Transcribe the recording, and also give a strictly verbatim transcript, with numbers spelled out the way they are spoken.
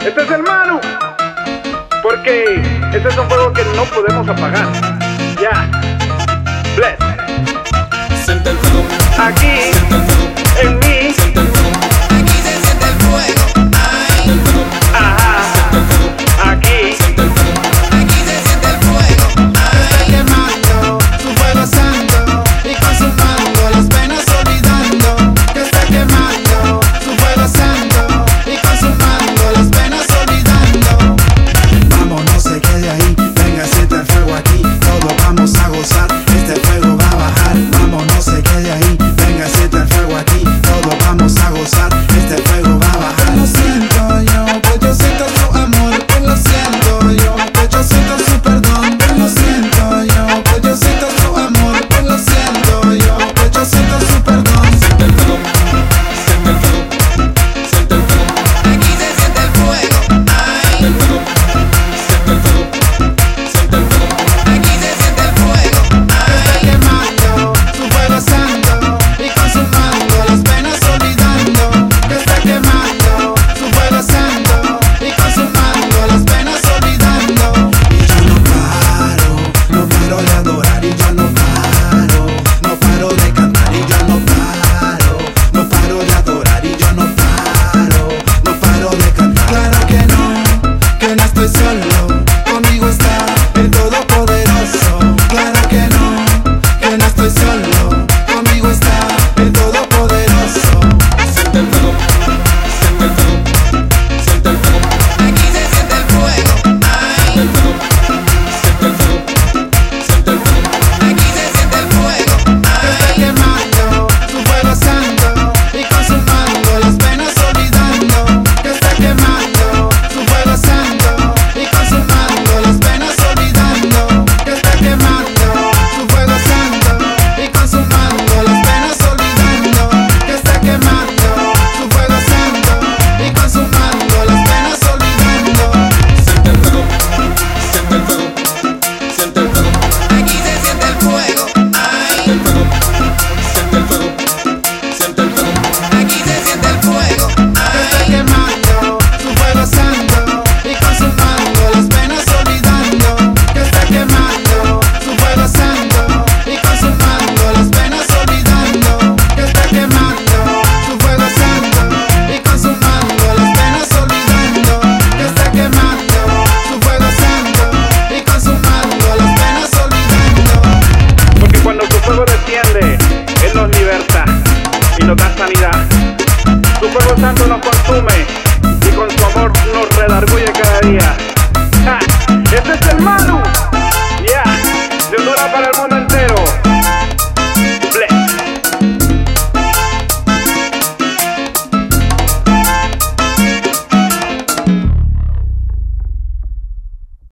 Este es el Manu, porque este es un fuego que no podemos apagar. Ya, bless. Siente el fuego. Aquí, Siente el fuego. en mí. Siente el fuego. Aquí se siente el fuego. Ay. Siente el fuego. Ajá. Siente el fuego. Aquí. Siente el fuego. Aquí se siente el fuego. Ay. Está quemando su fuego santo y consumando las penas olvidando. Que está quemando su fuego santo y consumando las penas olvidando. Vamos, no se quede ahí, venga, siente el fuego aquí, todos vamos a gozar, este fuego va a bajar. Vamos, no se quede ahí, venga, siente el fuego aquí, todos vamos a gozar, este fuego va a bajar. Lo siento yo, pues yo siento su amor, pues lo siento yo, pues yo siento su perdón, pues lo siento yo, pues yo siento su amor, pues lo siento yo, pues yo siento su perdón. Siente el fuego. Siente el fuego. Siente el fuego. Aquí se siente el fuego. Ay. Siente el fuego. Siente el fuego. Siente el fuego. Aquí se siente el fuego. Que está Ay. quemando su fuego santo y consumando las penas olvidando. Que está quemando su fuego santo y consumando las penas olvidando. Y yo no paro, no paro de adorar y yo no paro, no paro de cantar y yo no paro, no paro de adorar y yo no paro, no paro de cantar. Claro que no, que no estoy solo, conmigo está el Todopoderoso. Claro que no, que no estoy solo, conmigo está el Todopoderoso. Siente el fuego. Siente el fuego. Siente el fuego. Aquí se siente el fuego. Ay. Siente el fuego. Siente el fuego. Siente el fuego. Aquí se siente el fuego. Que está Ay. quemando su fuego santo y consumando las penas olvidando. Que está quemando su fuego santo y consumando las penas olvidando. Que está quemando su fuego santo y consumando las penas olvidando. Que está quemando su fuego santo y consumando las penas olvidando. Siente el fuego. Siente el fuego. Siente el fuego. Aquí se siente el fuego. Ay. Siente el fuego. Siente el fuego. Siente el fuego. Aquí se siente el fuego. Que está Ay. quemando su fuego santo y consumando las penas olvidando. Que está quemando su fuego santo y consumando las penas olvidando. Que está quemando su fuego santo y consumando las penas olvidando. Que está quemando su fuego santo y consumando las penas olvidando. Porque cuando su fuego desciende, Él nos liberta y nos da sanidad. Su fuego santo nos consume y con su amor nos redarguye